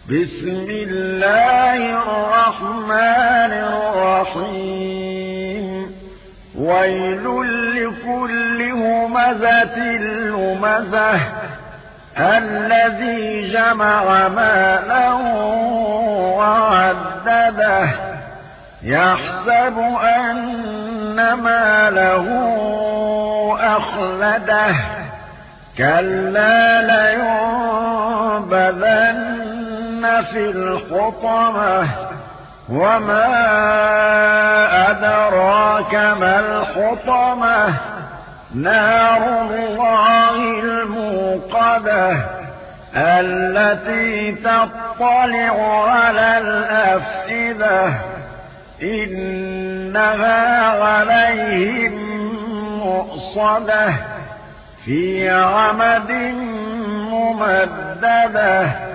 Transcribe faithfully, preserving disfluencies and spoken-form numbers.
بسم الله الرحمن الرحيم ويل لكل همزة لمزة الذي جمع مالا وعدده يحسب أن ماله أخلده كلا لينبذن في الحطمة وما أدراك ما الحطمة نار الله الموقدة التي تطلع على الأفئدة إنها عليهم مؤصدة في عمد ممددة